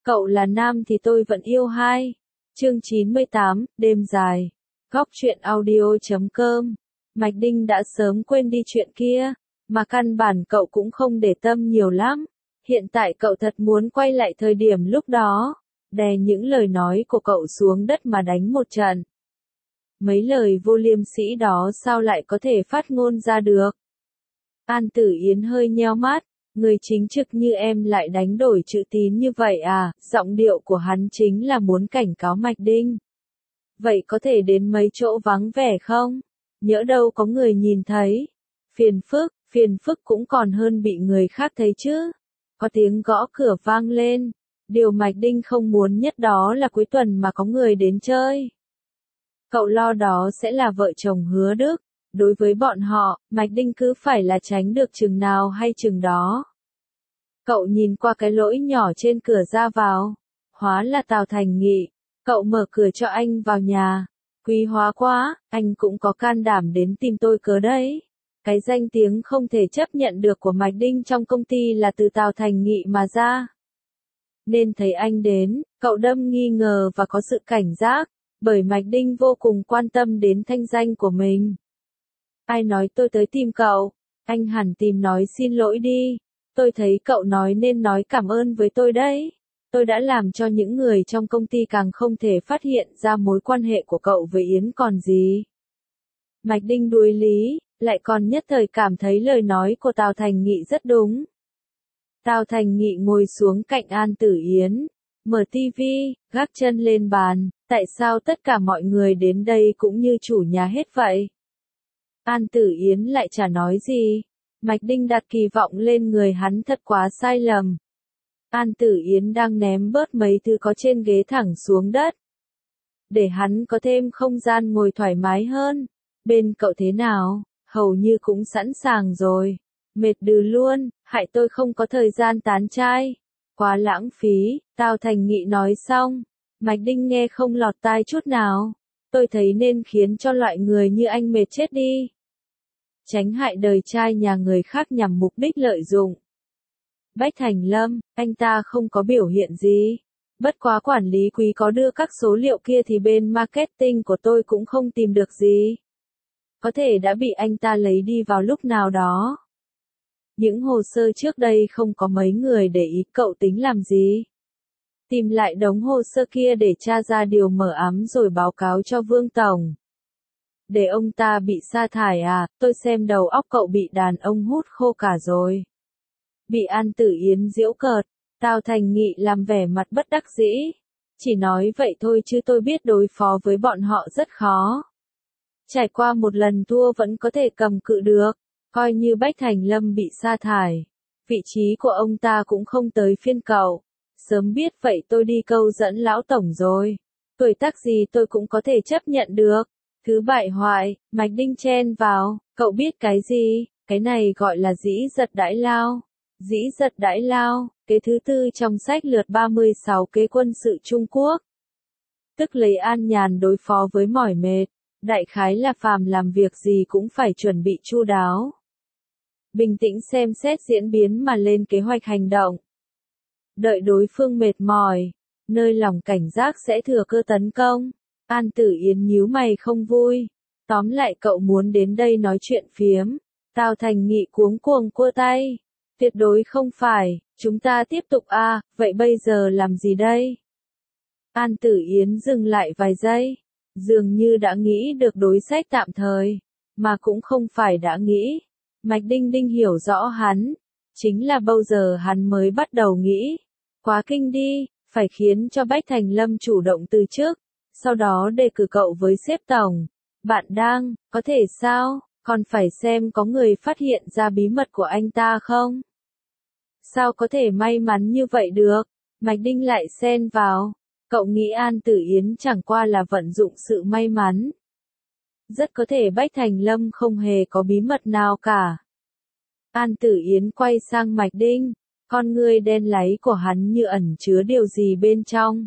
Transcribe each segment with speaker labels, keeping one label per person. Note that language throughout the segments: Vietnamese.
Speaker 1: Cậu là nam thì tôi vẫn yêu hai. Chương 98, đêm dài. Góc truyện audio.com. Mạch Đinh đã sớm quên đi chuyện kia, mà căn bản cậu cũng không để tâm nhiều lắm. Hiện tại cậu thật muốn quay lại thời điểm lúc đó, đè những lời nói của cậu xuống đất mà đánh một trận. Mấy lời vô liêm sỉ đó sao lại có thể phát ngôn ra được? An Tử Yến hơi nheo mắt. Người chính trực như em lại đánh đổi chữ tín như vậy à? Giọng điệu của hắn chính là muốn cảnh cáo Mạch Đinh. Vậy có thể đến mấy chỗ vắng vẻ không? Nhỡ đâu có người nhìn thấy. Phiền phức cũng còn hơn bị người khác thấy chứ. Có tiếng gõ cửa vang lên. Điều Mạch Đinh không muốn nhất đó là cuối tuần mà có người đến chơi. Cậu lo đó sẽ là vợ chồng Hứa Đức. Đối với bọn họ, Mạch Đinh cứ phải là tránh được chừng nào hay chừng đó. Cậu nhìn qua cái lỗi nhỏ trên cửa ra vào. Hóa là Tào Thành Nghị. Cậu mở cửa cho anh vào nhà. Quý hóa quá, anh cũng có can đảm đến tìm tôi cớ đấy. Cái danh tiếng không thể chấp nhận được của Mạch Đinh trong công ty là từ Tào Thành Nghị mà ra. Nên thấy anh đến, cậu đâm nghi ngờ và có sự cảnh giác, bởi Mạch Đinh vô cùng quan tâm đến thanh danh của mình. Ai nói tôi tới tìm cậu? Anh hẳn tìm nói xin lỗi đi. Tôi thấy cậu nói nên nói cảm ơn với tôi đấy. Tôi đã làm cho những người trong công ty càng không thể phát hiện ra mối quan hệ của cậu với Yến còn gì. Mạch Đinh đuối lý, lại còn nhất thời cảm thấy lời nói của Tào Thành Nghị rất đúng. Tào Thành Nghị ngồi xuống cạnh An Tử Yến, mở tivi, gác chân lên bàn. Tại sao tất cả mọi người đến đây cũng như chủ nhà hết vậy? An Tử Yến lại chả nói gì. Mạch Đinh đặt kỳ vọng lên người hắn thật quá sai lầm. An Tử Yến đang ném bớt mấy thứ có trên ghế thẳng xuống đất. Để hắn có thêm không gian ngồi thoải mái hơn. Bên cậu thế nào? Hầu như cũng sẵn sàng rồi. Mệt đừ luôn, hại tôi không có thời gian tán trai. Quá lãng phí, Tào Thành Nghị nói xong. Mạch Đinh nghe không lọt tai chút nào. Tôi thấy nên khiến cho loại người như anh mệt chết đi. Tránh hại đời trai nhà người khác nhằm mục đích lợi dụng. Bách Thành Lâm, anh ta không có biểu hiện gì. Bất quá quản lý quý có đưa các số liệu kia thì bên marketing của tôi cũng không tìm được gì. Có thể đã bị anh ta lấy đi vào lúc nào đó. Những hồ sơ trước đây không có mấy người để ý, cậu tính làm gì? Tìm lại đống hồ sơ kia để tra ra điều mờ ám rồi báo cáo cho Vương Tổng. Để ông ta bị sa thải à? Tôi xem đầu óc cậu bị đàn ông hút khô cả rồi. Bị An Tử Yến giễu cợt, Tào Thành Nghị làm vẻ mặt bất đắc dĩ. Chỉ nói vậy thôi chứ tôi biết đối phó với bọn họ rất khó. Trải qua một lần thua vẫn có thể cầm cự được. Coi như Bách Thành Lâm bị sa thải, vị trí của ông ta cũng không tới phiên cậu. Sớm biết vậy tôi đi câu dẫn lão tổng rồi. Tuổi tác gì tôi cũng có thể chấp nhận được. Thứ bại hoại, Mạch Đinh chen vào, cậu biết cái gì? Cái này gọi là dĩ giật đãi lao. Dĩ giật đãi lao, kế thứ tư trong sách lược 36 kế quân sự Trung Quốc. Tức lấy an nhàn đối phó với mỏi mệt. Đại khái là phàm làm việc gì cũng phải chuẩn bị chu đáo. Bình tĩnh xem xét diễn biến mà lên kế hoạch hành động. Đợi đối phương mệt mỏi, nơi lòng cảnh giác sẽ thừa cơ tấn công. An Tử Yến nhíu mày không vui. Tóm lại cậu muốn đến đây nói chuyện phiếm. Tào Thành Nghị cuống cuồng cua tay. Tuyệt đối không phải, chúng ta tiếp tục à, vậy bây giờ làm gì đây? An Tử Yến dừng lại vài giây. Dường như đã nghĩ được đối sách tạm thời. Mà cũng không phải đã nghĩ. Mạch Đinh hiểu rõ hắn. Chính là bao giờ hắn mới bắt đầu nghĩ. Quá kinh đi, phải khiến cho Bách Thành Lâm chủ động từ trước. Sau đó đề cử cậu với sếp tổng. Bạn đang, có thể sao, còn phải xem có người phát hiện ra bí mật của anh ta không? Sao có thể may mắn như vậy được? Mạch Đinh lại xen vào. Cậu nghĩ An Tử Yến chẳng qua là vận dụng sự may mắn. Rất có thể Bách Thành Lâm không hề có bí mật nào cả. An Tử Yến quay sang Mạch Đinh. Con ngươi đen láy của hắn như ẩn chứa điều gì bên trong.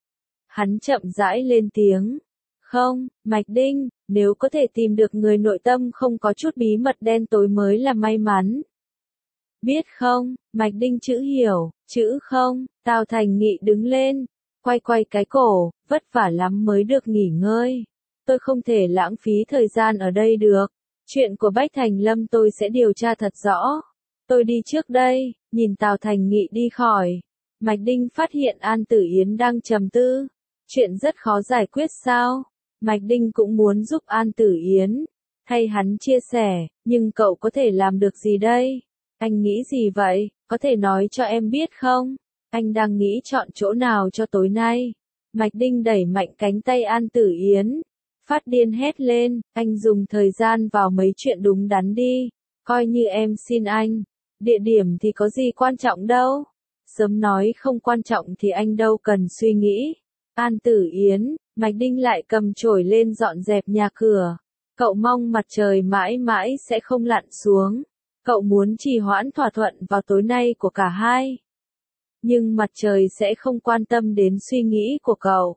Speaker 1: Hắn chậm rãi lên tiếng. Không, Mạch Đinh, nếu có thể tìm được người nội tâm không có chút bí mật đen tối mới là may mắn. Biết không, Mạch Đinh chữ hiểu, chữ không, Tào Thành Nghị đứng lên, quay quay cái cổ, vất vả lắm mới được nghỉ ngơi. Tôi không thể lãng phí thời gian ở đây được. Chuyện của Bách Thành Lâm tôi sẽ điều tra thật rõ. Tôi đi trước đây, nhìn Tào Thành Nghị đi khỏi. Mạch Đinh phát hiện An Tử Yến đang trầm tư. Chuyện rất khó giải quyết sao? Mạch Đinh cũng muốn giúp An Tử Yến. Hay hắn chia sẻ, nhưng cậu có thể làm được gì đây? Anh nghĩ gì vậy? Có thể nói cho em biết không? Anh đang nghĩ chọn chỗ nào cho tối nay? Mạch Đinh đẩy mạnh cánh tay An Tử Yến. Phát điên hét lên, anh dùng thời gian vào mấy chuyện đúng đắn đi. Coi như em xin anh. Địa điểm thì có gì quan trọng đâu. Sớm nói không quan trọng thì anh đâu cần suy nghĩ. An Tử Yến, Mạch Đinh lại cầm chổi lên dọn dẹp nhà cửa. Cậu mong mặt trời mãi mãi sẽ không lặn xuống. Cậu muốn trì hoãn thỏa thuận vào tối nay của cả hai. Nhưng mặt trời sẽ không quan tâm đến suy nghĩ của cậu.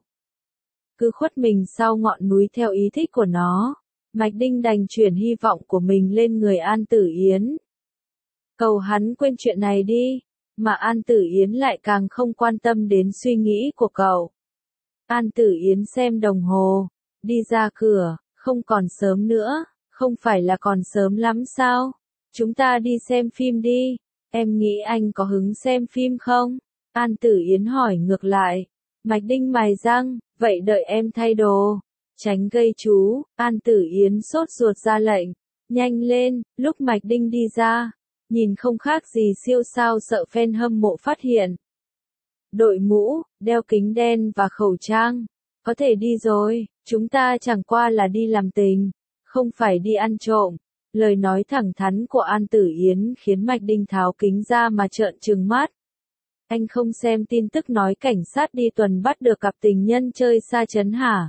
Speaker 1: Cứ khuất mình sau ngọn núi theo ý thích của nó. Mạch Đinh đành chuyển hy vọng của mình lên người An Tử Yến. Cầu hắn quên chuyện này đi. Mà An Tử Yến lại càng không quan tâm đến suy nghĩ của cậu. An Tử Yến xem đồng hồ. Đi ra cửa, không còn sớm nữa. Không phải là còn sớm lắm sao? Chúng ta đi xem phim đi. Em nghĩ anh có hứng xem phim không? An Tử Yến hỏi ngược lại. Mạch Đinh mài răng, vậy đợi em thay đồ. Tránh gây chú, An Tử Yến sốt ruột ra lệnh. Nhanh lên, lúc Mạch Đinh đi ra. Nhìn không khác gì siêu sao sợ fan hâm mộ phát hiện. Đội mũ, đeo kính đen và khẩu trang. Có thể đi rồi, chúng ta chẳng qua là đi làm tình. Không phải đi ăn trộm. Lời nói thẳng thắn của An Tử Yến khiến Mạch Đinh tháo kính ra mà trợn trừng mắt. Anh không xem tin tức nói cảnh sát đi tuần bắt được cặp tình nhân chơi xa chấn hả?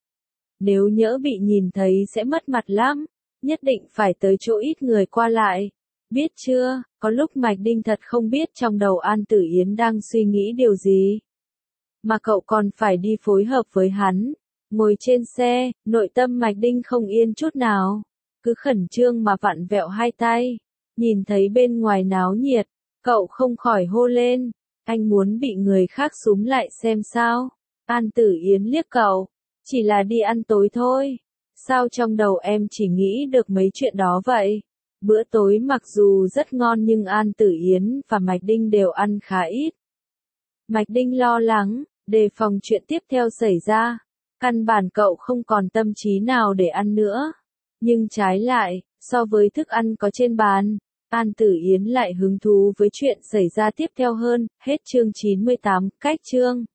Speaker 1: Nếu nhỡ bị nhìn thấy sẽ mất mặt lắm. Nhất định phải tới chỗ ít người qua lại. Biết chưa, có lúc Mạch Đinh thật không biết trong đầu An Tử Yến đang suy nghĩ điều gì. Mà cậu còn phải đi phối hợp với hắn. Ngồi trên xe, nội tâm Mạch Đinh không yên chút nào. Cứ khẩn trương mà vặn vẹo hai tay. Nhìn thấy bên ngoài náo nhiệt, cậu không khỏi hô lên. Anh muốn bị người khác súm lại xem sao. An Tử Yến liếc cậu. Chỉ là đi ăn tối thôi. Sao trong đầu em chỉ nghĩ được mấy chuyện đó vậy? Bữa tối mặc dù rất ngon nhưng An Tử Yến và Mạch Đinh đều ăn khá ít. Mạch Đinh lo lắng, đề phòng chuyện tiếp theo xảy ra. Căn bản cậu không còn tâm trí nào để ăn nữa. Nhưng trái lại, so với thức ăn có trên bàn, An Tử Yến lại hứng thú với chuyện xảy ra tiếp theo hơn. Hết chương 98, cách chương.